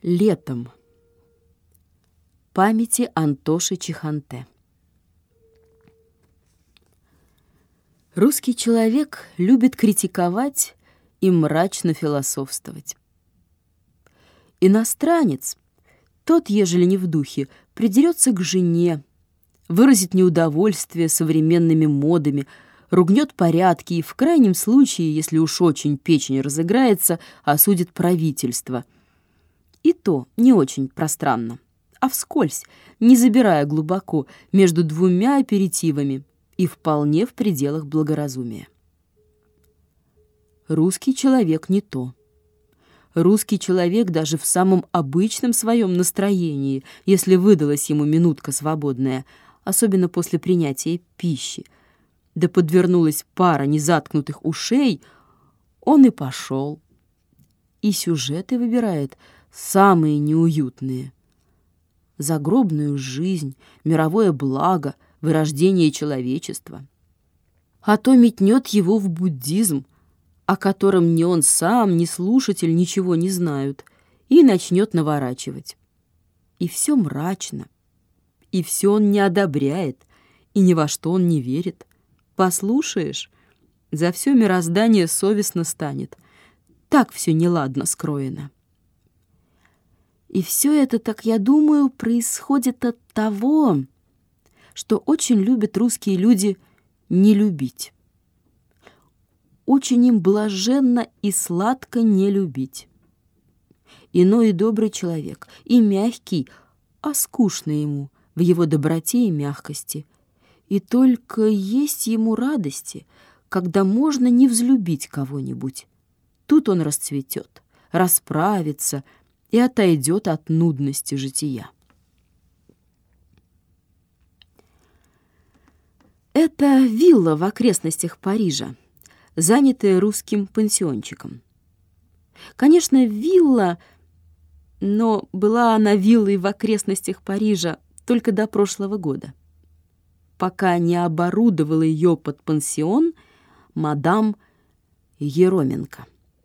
Летом. Памяти Антоши Чеханте. Русский человек любит критиковать и мрачно философствовать. Иностранец, тот, ежели не в духе, придерется к жене, выразит неудовольствие современными модами, ругнет порядки и, в крайнем случае, если уж очень печень разыграется, осудит правительство. И то не очень пространно, а вскользь, не забирая глубоко между двумя аперитивами и вполне в пределах благоразумия. Русский человек не то. Русский человек даже в самом обычном своем настроении, если выдалась ему минутка свободная, особенно после принятия пищи, да подвернулась пара незаткнутых ушей, он и пошел. И сюжеты выбирает самые неуютные. Загробную жизнь, мировое благо, вырождение человечества. А то метнет его в буддизм, о котором ни он сам, ни слушатель ничего не знают, и начнет наворачивать. И все мрачно, и все он не одобряет, и ни во что он не верит. Послушаешь, за все мироздание совестно станет. Так все неладно скроено. И все это, так я думаю, происходит от того, что очень любят русские люди не любить. Очень им блаженно и сладко не любить. Иной и добрый человек, и мягкий, а скучно ему в его доброте и мягкости. И только есть ему радости, когда можно не взлюбить кого-нибудь. Тут он расцветет, расправится и отойдет от нудности жития. Это вилла в окрестностях Парижа, занятая русским пансиончиком. Конечно, вилла, но была она виллой в окрестностях Парижа только до прошлого года, пока не оборудовала ее под пансион мадам Ероменко.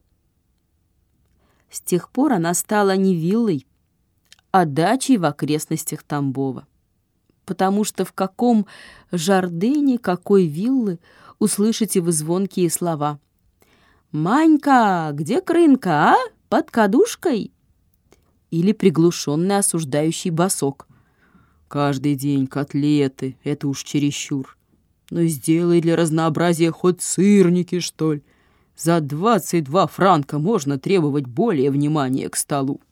С тех пор она стала не виллой, а дачей в окрестностях Тамбова, потому что в каком жардине какой виллы услышите вы звонкие слова: «Манька, где крынка, а? Под кадушкой?» Или приглушенный осуждающий басок: «Каждый день котлеты, это уж чересчур. Но сделай для разнообразия хоть сырники, что ли. За 22 франка можно требовать более внимания к столу».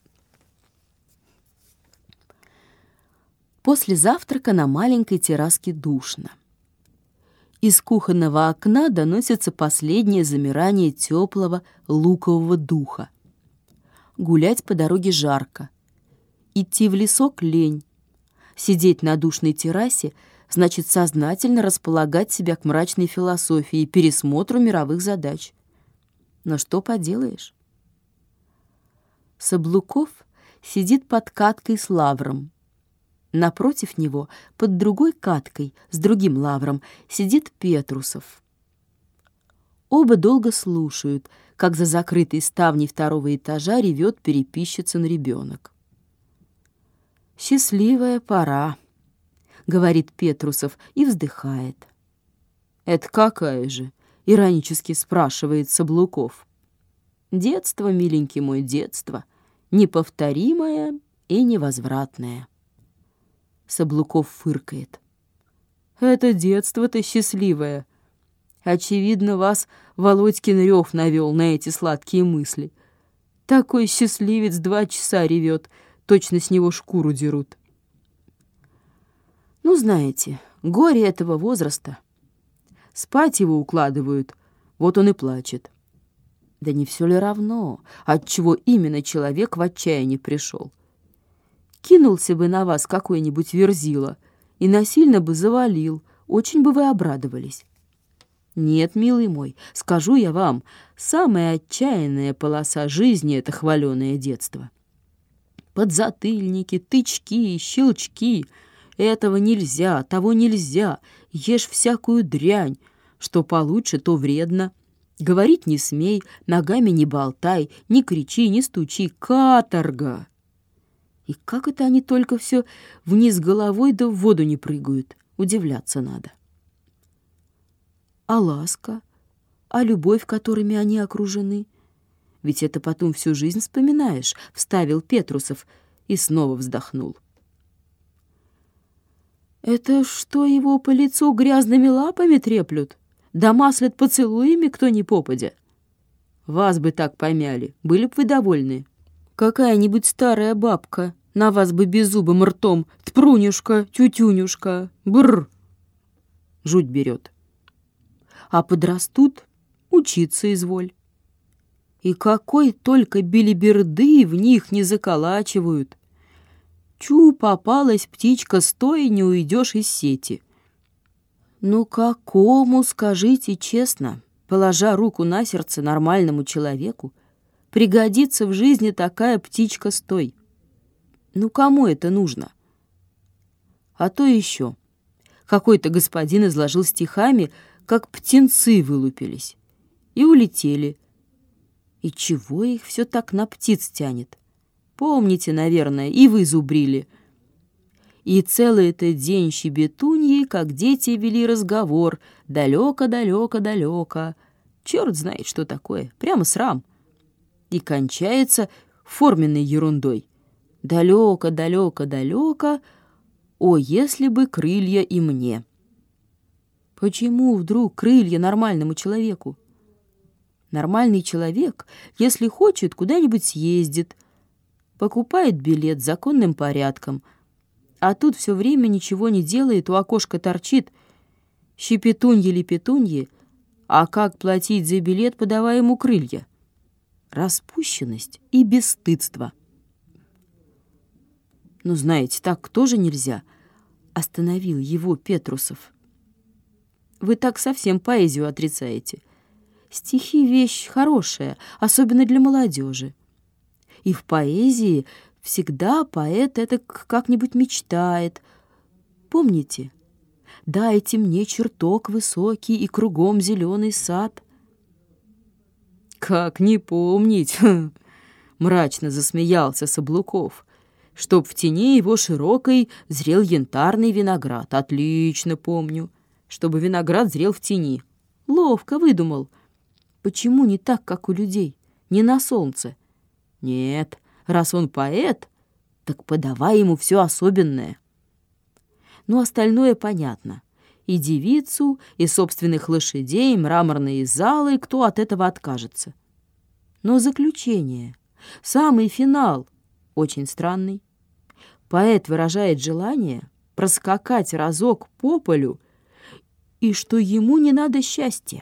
После завтрака на маленькой терраске душно. Из кухонного окна доносится последнее замирание теплого лукового духа. Гулять по дороге жарко. Идти в лесок лень. Сидеть на душной террасе значит сознательно располагать себя к мрачной философии и пересмотру мировых задач. Но что поделаешь? Саблуков сидит под каткой с лавром. Напротив него, под другой каткой, с другим лавром, сидит Петрусов. Оба долго слушают, как за закрытой ставней второго этажа ревет переписчицын ребенок. «Счастливая пора», — говорит Петрусов и вздыхает. «Это какая же?» — иронически спрашивает Саблуков. «Детство, миленький мой, детство, неповторимое и невозвратное». Саблуков фыркает. «Это детство-то счастливое. Очевидно, вас Володькин рев навел на эти сладкие мысли. Такой счастливец 2 часа ревет, точно с него шкуру дерут». Ну, знаете, горе этого возраста. Спать его укладывают, вот он и плачет. Да не все ли равно, отчего именно человек в отчаяние пришел? Кинулся бы на вас какой-нибудь верзила и насильно бы завалил, очень бы вы обрадовались. Нет, милый мой, скажу я вам, самая отчаянная полоса жизни — это хваленое детство. Подзатыльники, тычки, щелчки — этого нельзя, того нельзя, ешь всякую дрянь, что получше, то вредно. Говорить не смей, ногами не болтай, не кричи, не стучи. Каторга! И как это они только все вниз головой да в воду не прыгают? Удивляться надо. А ласка, а любовь, которыми они окружены? Ведь это потом всю жизнь вспоминаешь, — вставил Петрусов и снова вздохнул. Это что, его по лицу грязными лапами треплют? Да маслят поцелуями кто ни попадя? Вас бы так помяли, были б вы довольны. Какая-нибудь старая бабка на вас бы беззубым ртом: тпрунюшка, тютюнюшка, бррр. Жуть берет. А подрастут — учиться изволь. И какой только белиберды в них не заколачивают. Чу, попалась птичка, стой, не уйдешь из сети. Ну какому, скажите честно, положа руку на сердце нормальному человеку, пригодится в жизни такая птичка, стой? Ну кому это нужно? А то еще. Какой-то господин изложил стихами, как птенцы вылупились и улетели. И чего их все так на птиц тянет? Помните, наверное, и вы зубрили. И целый этот день щебетуньи, как дети, вели разговор. Далеко-далеко-далеко. Черт знает, что такое. Прямо срам. И кончается форменной ерундой. Далеко-далеко-далеко. О, если бы крылья и мне. Почему вдруг крылья нормальному человеку? Нормальный человек, если хочет, куда-нибудь съездит, покупает билет законным порядком, а тут все время ничего не делает, у окошка торчит. Щепетуньи-лепетуньи, а как платить за билет, подавая ему крылья? Распущенность и бесстыдство. Ну, знаете, так тоже нельзя, — остановил его Петрусов. Вы так совсем поэзию отрицаете. Стихи — вещь хорошая, особенно для молодежи. И в поэзии всегда поэт это как-нибудь мечтает. Помните? «Дайте мне чертог высокий и кругом зеленый сад». «Как не помнить?» — мрачно засмеялся Саблуков. «Чтоб в тени его широкой зрел янтарный виноград. Отлично помню. Чтобы виноград зрел в тени. Ловко выдумал. Почему не так, как у людей? Не на солнце? Нет, раз он поэт, так подавай ему все особенное». Ну, остальное понятно. И девицу, и собственных лошадей, мраморные залы, кто от этого откажется. Но заключение, самый финал, очень странный. Поэт выражает желание проскакать разок по полю, и что ему не надо счастья.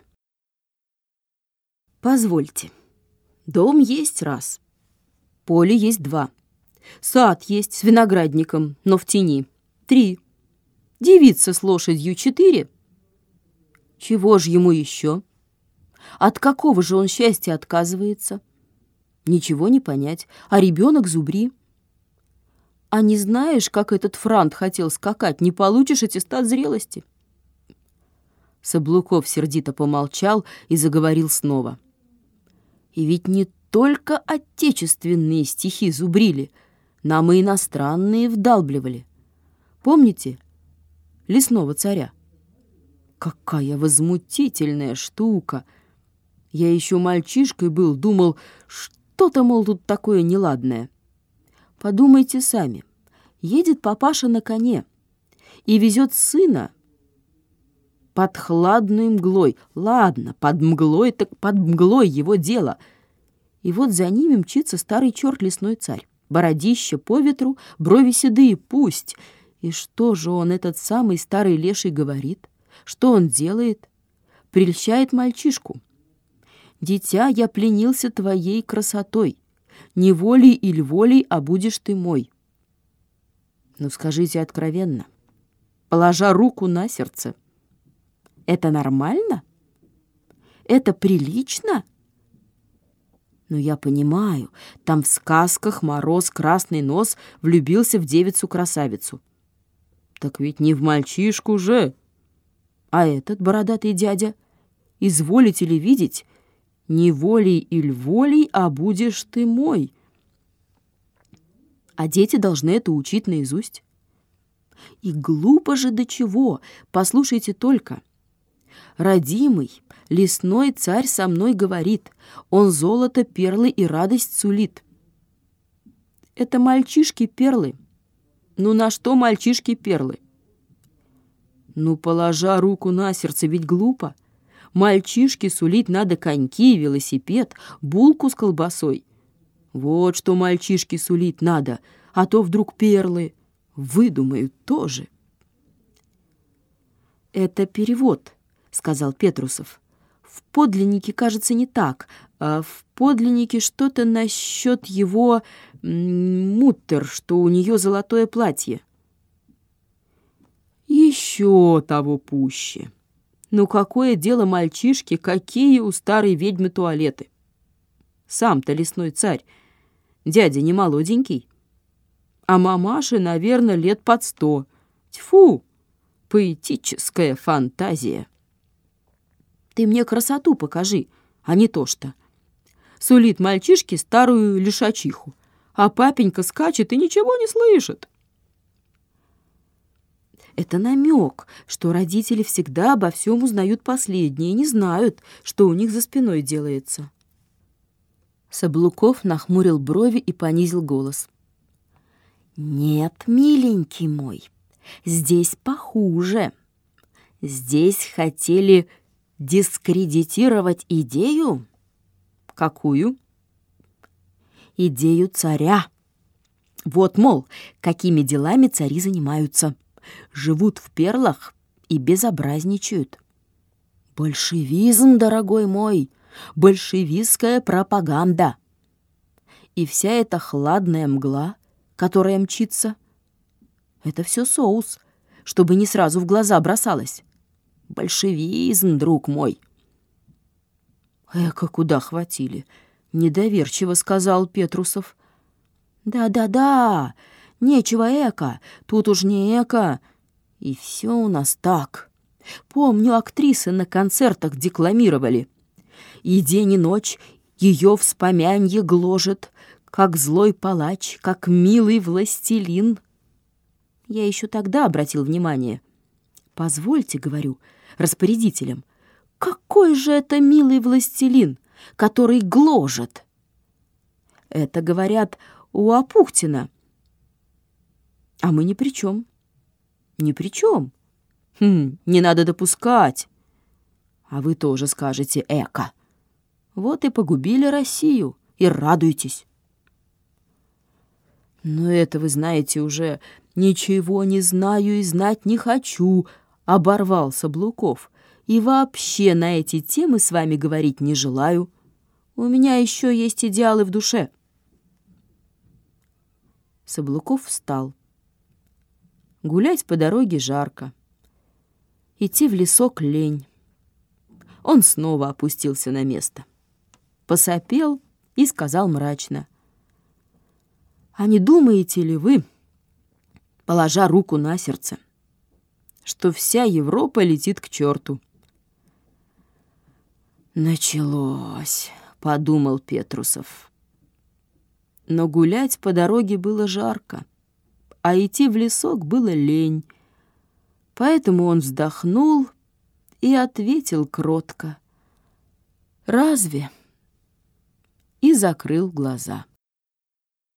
Позвольте, дом есть раз, поле есть два, сад есть с виноградником, но в тени три, девица с лошадью четыре. Чего ж ему еще? От какого же он счастья отказывается? Ничего не понять, а ребенок зубри. А не знаешь, как этот франт хотел скакать, не получишь аттестат зрелости. Саблуков сердито помолчал и заговорил снова. И ведь не только отечественные стихи зубрили, нам и иностранные вдалбливали. Помните «Лесного царя»? Какая возмутительная штука! Я еще мальчишкой был, думал, что-то, мол, тут такое неладное. Подумайте сами. Едет папаша на коне и везет сына под хладной мглой. Ладно, под мглой, так под мглой его дело. И вот за ними мчится старый черт лесной царь. Бородище по ветру, брови седые, пусть. И что же он, этот самый старый леший, говорит? Что он делает? Прельщает мальчишку. «Дитя, я пленился твоей красотой. Не волей или волей, а будешь ты мой». Ну, скажите откровенно, положа руку на сердце, это нормально? Это прилично? Ну, я понимаю, там в сказках Мороз Красный Нос влюбился в девицу-красавицу. Так ведь не в мальчишку же. А этот бородатый дядя, изволите ли видеть, Не волей иль волей, а будешь ты мой. А дети должны это учить наизусть. И глупо же до чего, послушайте только. Родимый, лесной царь со мной говорит, он золото, перлы и радость сулит. Это мальчишки-перлы. Ну на что мальчишки-перлы? Ну, положа руку на сердце, ведь глупо. Мальчишке сулить надо коньки, велосипед, булку с колбасой. Вот что мальчишке сулить надо, а то вдруг перлы выдумают тоже. «Это перевод», — сказал Петрусов. «В подлиннике, кажется, не так, а в подлиннике что-то насчет его муттер, что у нее золотое платье». «Еще того пуще. Ну какое дело мальчишки, какие у старой ведьмы туалеты? Сам-то лесной царь, дядя не молоденький, а мамаше, наверное, лет под 100. Тьфу, поэтическая фантазия. Ты мне красоту покажи, а не то что. Сулит мальчишке старую лишачиху, а папенька скачет и ничего не слышит». Это намек, что родители всегда обо всем узнают последние и не знают, что у них за спиной делается. Саблуков нахмурил брови и понизил голос. «Нет, миленький мой, здесь похуже. Здесь хотели дискредитировать идею». «Какую?» «Идею царя. Вот, мол, какими делами цари занимаются. Живут в перлах и безобразничают. Большевизм, дорогой мой, большевистская пропаганда. И вся эта хладная мгла, которая мчится, это все соус, чтобы не сразу в глаза бросалось. Большевизм, друг мой». «Эка, куда хватили?» — недоверчиво сказал Петрусов. «Да-да-да, нечего эко, тут уж не эко. И все у нас так. Помню, актрисы на концертах декламировали. И день и ночь ее вспомянье гложет, как злой палач, как милый властелин». Я еще тогда обратил внимание. «Позвольте, — говорю, — распорядителям, какой же это милый властелин, который гложет?» Это, говорят, у Апухтина. А мы ни при чем. Ни при чем. Не надо допускать. А вы тоже скажете «эко». Вот и погубили Россию, и радуйтесь. Но это, вы знаете, уже ничего не знаю и знать не хочу, оборвал Саблуков. И вообще на эти темы с вами говорить не желаю. У меня еще есть идеалы в душе. Саблуков встал. Гулять по дороге жарко. Идти в лесок лень. Он снова опустился на место. Посопел и сказал мрачно: «А не думаете ли вы, положа руку на сердце, что вся Европа летит к черту?» «Началось», — подумал Петрусов. Но гулять по дороге было жарко, а идти в лесок было лень. Поэтому он вздохнул и ответил кротко: «Разве?» и закрыл глаза.